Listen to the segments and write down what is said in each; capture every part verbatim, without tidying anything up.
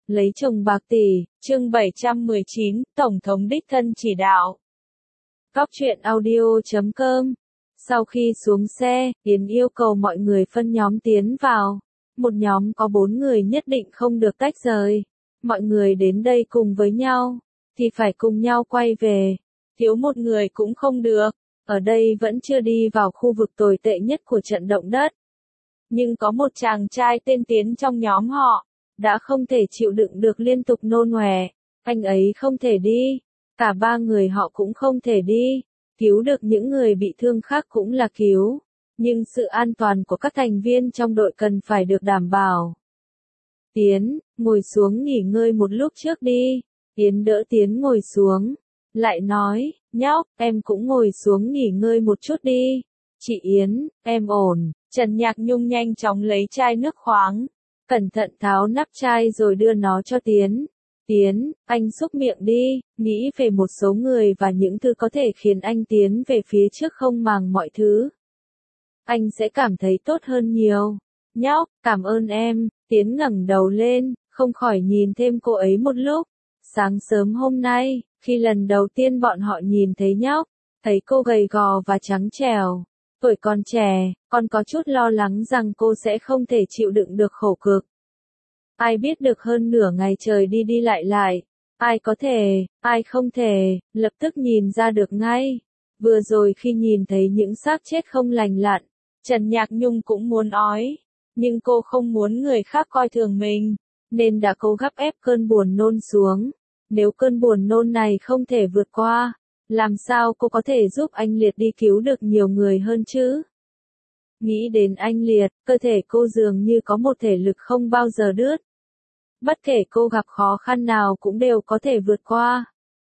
Lấy chồng bạc tỷ, chương bảy trăm mười chín, Tổng thống đích thân chỉ đạo. Góc truyện audio chấm com. Sau khi xuống xe, Yến yêu cầu mọi người phân nhóm tiến vào. Một nhóm có bốn người nhất định không được tách rời. Mọi người đến đây cùng với nhau, thì phải cùng nhau quay về. Thiếu một người cũng không được. Ở đây vẫn chưa đi vào khu vực tồi tệ nhất của trận động đất. Nhưng có một chàng trai tên Tiến trong nhóm họ, đã không thể chịu đựng được liên tục nôn ọe. Anh ấy không thể đi. Cả ba người họ cũng không thể đi. Cứu được những người bị thương khác cũng là cứu. Nhưng sự an toàn của các thành viên trong đội cần phải được đảm bảo. Tiến, ngồi xuống nghỉ ngơi một lúc trước đi. Tiến đỡ Tiến ngồi xuống. Lại nói, nhóc, em cũng ngồi xuống nghỉ ngơi một chút đi. Chị Yến, em ổn. Trần Nhạc Nhung nhanh chóng lấy chai nước khoáng. Cẩn thận tháo nắp chai rồi đưa nó cho Tiến. Tiến, anh xúc miệng đi, nghĩ về một số người và những thứ có thể khiến anh tiến về phía trước không màng mọi thứ. Anh sẽ cảm thấy tốt hơn nhiều. Nhóc, cảm ơn em. Tiến ngẩng đầu lên, không khỏi nhìn thêm cô ấy một lúc. Sáng sớm hôm nay, khi lần đầu tiên bọn họ nhìn thấy nhóc, thấy cô gầy gò và trắng trẻo. Tuổi còn trẻ, còn có chút lo lắng rằng cô sẽ không thể chịu đựng được khổ cực. Ai biết được hơn nửa ngày trời đi đi lại lại, ai có thể, ai không thể, lập tức nhìn ra được ngay. Vừa rồi khi nhìn thấy những xác chết không lành lặn, Trần Nhạc Nhung cũng muốn ói, nhưng cô không muốn người khác coi thường mình, nên đã cố gắng ép cơn buồn nôn xuống. Nếu cơn buồn nôn này không thể vượt qua, làm sao cô có thể giúp anh Liệt đi cứu được nhiều người hơn chứ? Nghĩ đến anh Liệt, cơ thể cô dường như có một thể lực không bao giờ đứt. Bất kể cô gặp khó khăn nào cũng đều có thể vượt qua.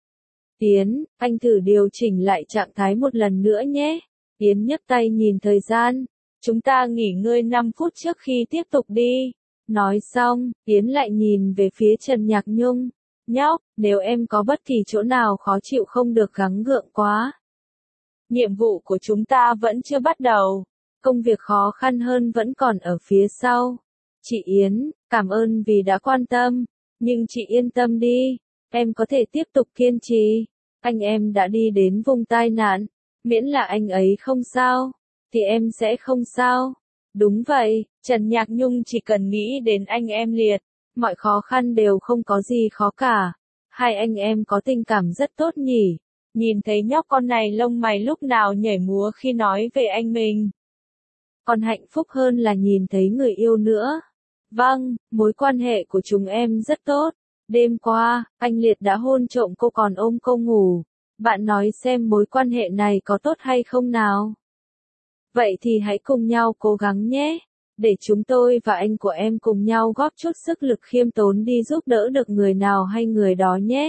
Tiến, anh thử điều chỉnh lại trạng thái một lần nữa nhé. Tiến nhấc tay nhìn thời gian. Chúng ta nghỉ ngơi năm phút trước khi tiếp tục đi. Nói xong, Tiến lại nhìn về phía Trần Nhạc Nhung. Nhóc, nếu em có bất kỳ chỗ nào khó chịu không được gắng gượng quá. Nhiệm vụ của chúng ta vẫn chưa bắt đầu. Công việc khó khăn hơn vẫn còn ở phía sau. Chị Yến, cảm ơn vì đã quan tâm. Nhưng chị yên tâm đi. Em có thể tiếp tục kiên trì. Anh em đã đi đến vùng tai nạn. Miễn là anh ấy không sao, thì em sẽ không sao. Đúng vậy, Trần Nhạc Nhung chỉ cần nghĩ đến anh em Liệt. Mọi khó khăn đều không có gì khó cả. Hai anh em có tình cảm rất tốt nhỉ. Nhìn thấy nhóc con này lông mày lúc nào nhảy múa khi nói về anh mình. Còn hạnh phúc hơn là nhìn thấy người yêu nữa. Vâng, mối quan hệ của chúng em rất tốt. Đêm qua, anh Liệt đã hôn trộm cô còn ôm cô ngủ. Bạn nói xem mối quan hệ này có tốt hay không nào? Vậy thì hãy cùng nhau cố gắng nhé. Để chúng tôi và anh của em cùng nhau góp chút sức lực khiêm tốn đi giúp đỡ được người nào hay người đó nhé.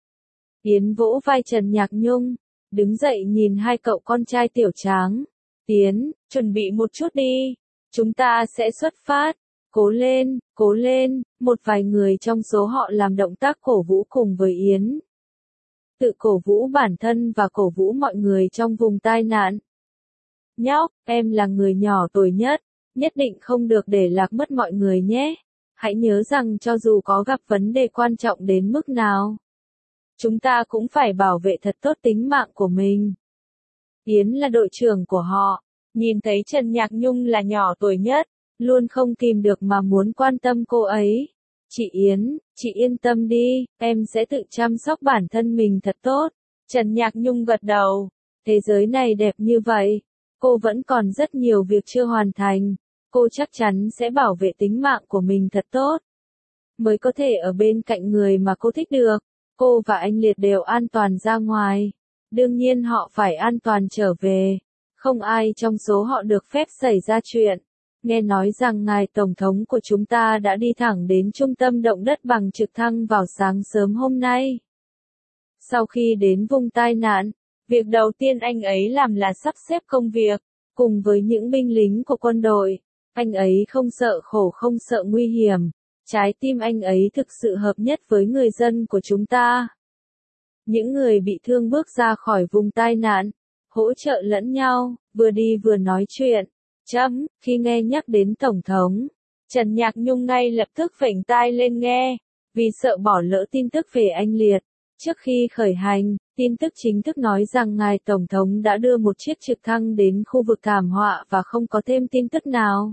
Tiến vỗ vai Trần Nhạc Nhung, đứng dậy nhìn hai cậu con trai tiểu tráng. Tiến, chuẩn bị một chút đi. Chúng ta sẽ xuất phát. Cố lên, cố lên. Một vài người trong số họ làm động tác cổ vũ cùng với Yến. Tự cổ vũ bản thân và cổ vũ mọi người trong vùng tai nạn. Nhóc, em là người nhỏ tuổi nhất. Nhất định không được để lạc mất mọi người nhé. Hãy nhớ rằng cho dù có gặp vấn đề quan trọng đến mức nào, chúng ta cũng phải bảo vệ thật tốt tính mạng của mình. Yến là đội trưởng của họ. Nhìn thấy Trần Nhạc Nhung là nhỏ tuổi nhất, luôn không kìm được mà muốn quan tâm cô ấy. Chị Yến, chị yên tâm đi, em sẽ tự chăm sóc bản thân mình thật tốt. Trần Nhạc Nhung gật đầu. Thế giới này đẹp như vậy, cô vẫn còn rất nhiều việc chưa hoàn thành. Cô chắc chắn sẽ bảo vệ tính mạng của mình thật tốt. Mới có thể ở bên cạnh người mà cô thích được. Cô và anh Liệt đều an toàn ra ngoài. Đương nhiên họ phải an toàn trở về. Không ai trong số họ được phép xảy ra chuyện. Nghe nói rằng ngài Tổng thống của chúng ta đã đi thẳng đến trung tâm động đất bằng trực thăng vào sáng sớm hôm nay. Sau khi đến vùng tai nạn, việc đầu tiên anh ấy làm là sắp xếp công việc, cùng với những binh lính của quân đội. Anh ấy không sợ khổ không sợ nguy hiểm. Trái tim anh ấy thực sự hợp nhất với người dân của chúng ta. Những người bị thương bước ra khỏi vùng tai nạn, hỗ trợ lẫn nhau, vừa đi vừa nói chuyện. Chấm, khi nghe nhắc đến Tổng thống, Trần Nhạc Nhung ngay lập tức phểnh tai lên nghe. vì sợ bỏ lỡ tin tức về anh Liệt. Trước khi khởi hành, tin tức chính thức nói rằng ngài Tổng thống đã đưa một chiếc trực thăng đến khu vực thảm họa và không có thêm tin tức nào.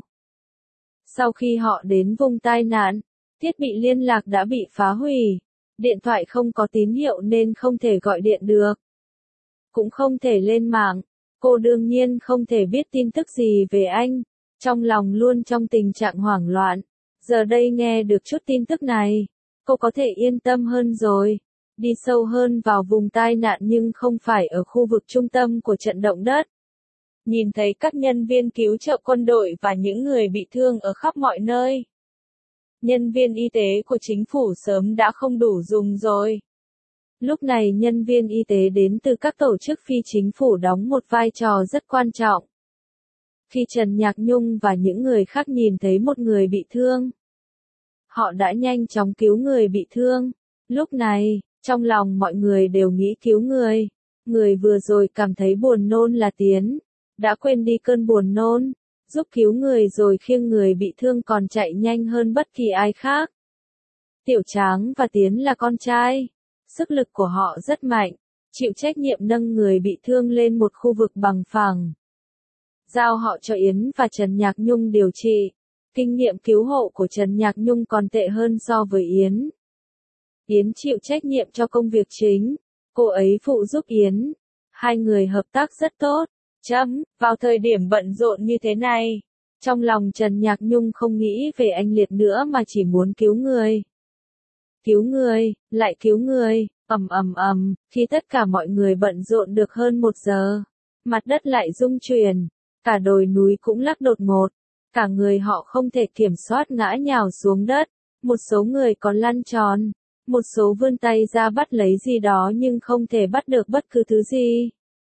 Sau khi họ đến vùng tai nạn, thiết bị liên lạc đã bị phá hủy, điện thoại không có tín hiệu nên không thể gọi điện được. Cũng không thể lên mạng, cô đương nhiên không thể biết tin tức gì về anh, trong lòng luôn trong tình trạng hoảng loạn. Giờ đây nghe được chút tin tức này, cô có thể yên tâm hơn rồi. Đi sâu hơn vào vùng tai nạn nhưng không phải ở khu vực trung tâm của trận động đất. Nhìn thấy các nhân viên cứu trợ quân đội và những người bị thương ở khắp mọi nơi. Nhân viên y tế của chính phủ sớm đã không đủ dùng rồi. Lúc này nhân viên y tế đến từ các tổ chức phi chính phủ đóng một vai trò rất quan trọng. Khi Trần Nhạc Nhung và những người khác nhìn thấy một người bị thương, họ đã nhanh chóng cứu người bị thương. Lúc này, trong lòng mọi người đều nghĩ cứu người. Người vừa rồi cảm thấy buồn nôn là Tiến, đã quên đi cơn buồn nôn, giúp cứu người rồi khiêng người bị thương còn chạy nhanh hơn bất kỳ ai khác. Tiểu Tráng và Tiến là con trai, sức lực của họ rất mạnh, chịu trách nhiệm nâng người bị thương lên một khu vực bằng phẳng. Giao họ cho Yến và Trần Nhạc Nhung điều trị. Kinh nghiệm cứu hộ của Trần Nhạc Nhung còn tệ hơn so với Yến. Yến chịu trách nhiệm cho công việc chính, cô ấy phụ giúp Yến. Hai người hợp tác rất tốt. Chấm, vào thời điểm bận rộn như thế này, trong lòng Trần Nhạc Nhung không nghĩ về anh Liệt nữa mà chỉ muốn cứu người. Cứu người, lại cứu người, ầm ầm ầm, khi tất cả mọi người bận rộn được hơn một giờ, mặt đất lại rung chuyển, cả đồi núi cũng lắc đột ngột, cả người họ không thể kiểm soát ngã nhào xuống đất, một số người còn lăn tròn, một số vươn tay ra bắt lấy gì đó nhưng không thể bắt được bất cứ thứ gì.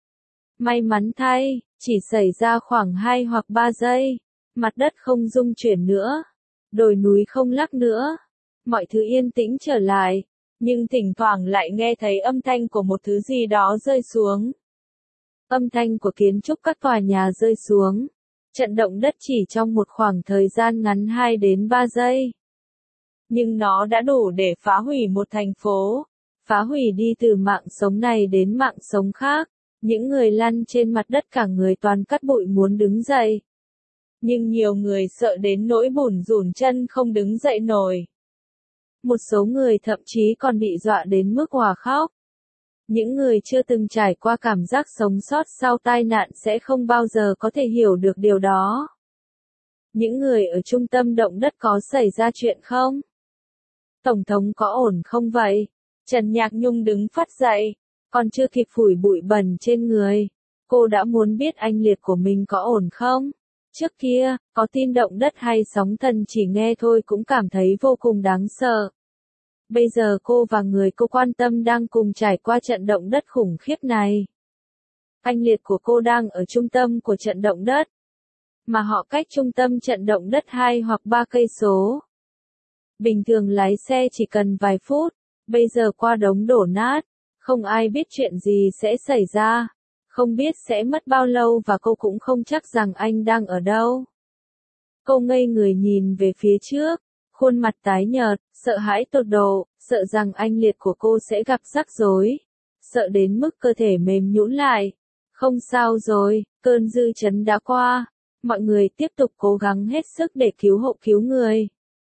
May mắn thay, chỉ xảy ra khoảng hai hoặc ba giây, mặt đất không rung chuyển nữa, đồi núi không lắc nữa, mọi thứ yên tĩnh trở lại, nhưng thỉnh thoảng lại nghe thấy âm thanh của một thứ gì đó rơi xuống. Âm thanh của kiến trúc các tòa nhà rơi xuống. Trận động đất chỉ trong một khoảng thời gian ngắn hai đến ba giây. Nhưng nó đã đủ để phá hủy một thành phố, phá hủy đi từ mạng sống này đến mạng sống khác. Những người lăn trên mặt đất cả người toàn cắt bụi muốn đứng dậy. Nhưng nhiều người sợ đến nỗi bủn rủn chân không đứng dậy nổi. Một số người thậm chí còn bị dọa đến mức òa khóc. Những người chưa từng trải qua cảm giác sống sót sau tai nạn sẽ không bao giờ có thể hiểu được điều đó. Những người ở trung tâm động đất có xảy ra chuyện không? Tổng thống có ổn không vậy? Trần Nhạc Nhung đứng phắt dậy, còn chưa kịp phủi bụi bẩn trên người. Cô đã muốn biết anh Liệt của mình có ổn không? Trước kia, có tin động đất hay sóng thần chỉ nghe thôi cũng cảm thấy vô cùng đáng sợ. Bây giờ cô và người cô quan tâm đang cùng trải qua trận động đất khủng khiếp này. Anh Liệt của cô đang ở trung tâm của trận động đất, mà họ cách trung tâm trận động đất hai hoặc ba cây số. Bình thường lái xe chỉ cần vài phút, bây giờ qua đống đổ nát, không ai biết chuyện gì sẽ xảy ra, không biết sẽ mất bao lâu và cô cũng không chắc rằng anh đang ở đâu. Cô ngây người nhìn về phía trước, khuôn mặt tái nhợt, sợ hãi tột độ, sợ rằng anh Liệt của cô sẽ gặp rắc rối, sợ đến mức cơ thể mềm nhũn lại. Không sao rồi, cơn dư chấn đã qua, mọi người tiếp tục cố gắng hết sức để cứu hộ cứu người.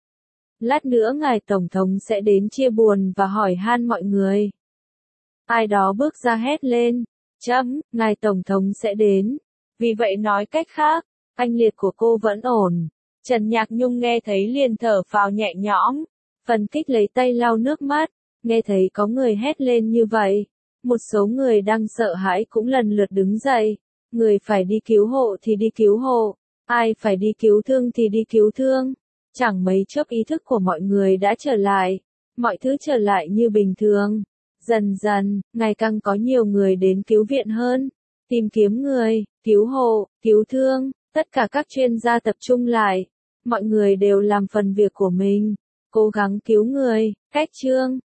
Lát nữa ngài Tổng thống sẽ đến chia buồn và hỏi han mọi người. Ai đó bước ra hét lên, chấm, ngài Tổng thống sẽ đến. Vì vậy nói cách khác, anh Liệt của cô vẫn ổn. Trần Nhạc Nhung nghe thấy liền thở phào nhẹ nhõm. Phần Kích lấy tay lau nước mắt, nghe thấy có người hét lên như vậy. Một số người đang sợ hãi cũng lần lượt đứng dậy. Người phải đi cứu hộ thì đi cứu hộ, ai phải đi cứu thương thì đi cứu thương. Chẳng mấy chốc ý thức của mọi người đã trở lại, mọi thứ trở lại như bình thường. Dần dần, ngày càng có nhiều người đến cứu viện hơn, tìm kiếm người, cứu hộ, cứu thương, tất cả các chuyên gia tập trung lại. Mọi người đều làm phần việc của mình, cố gắng cứu người. Cách chương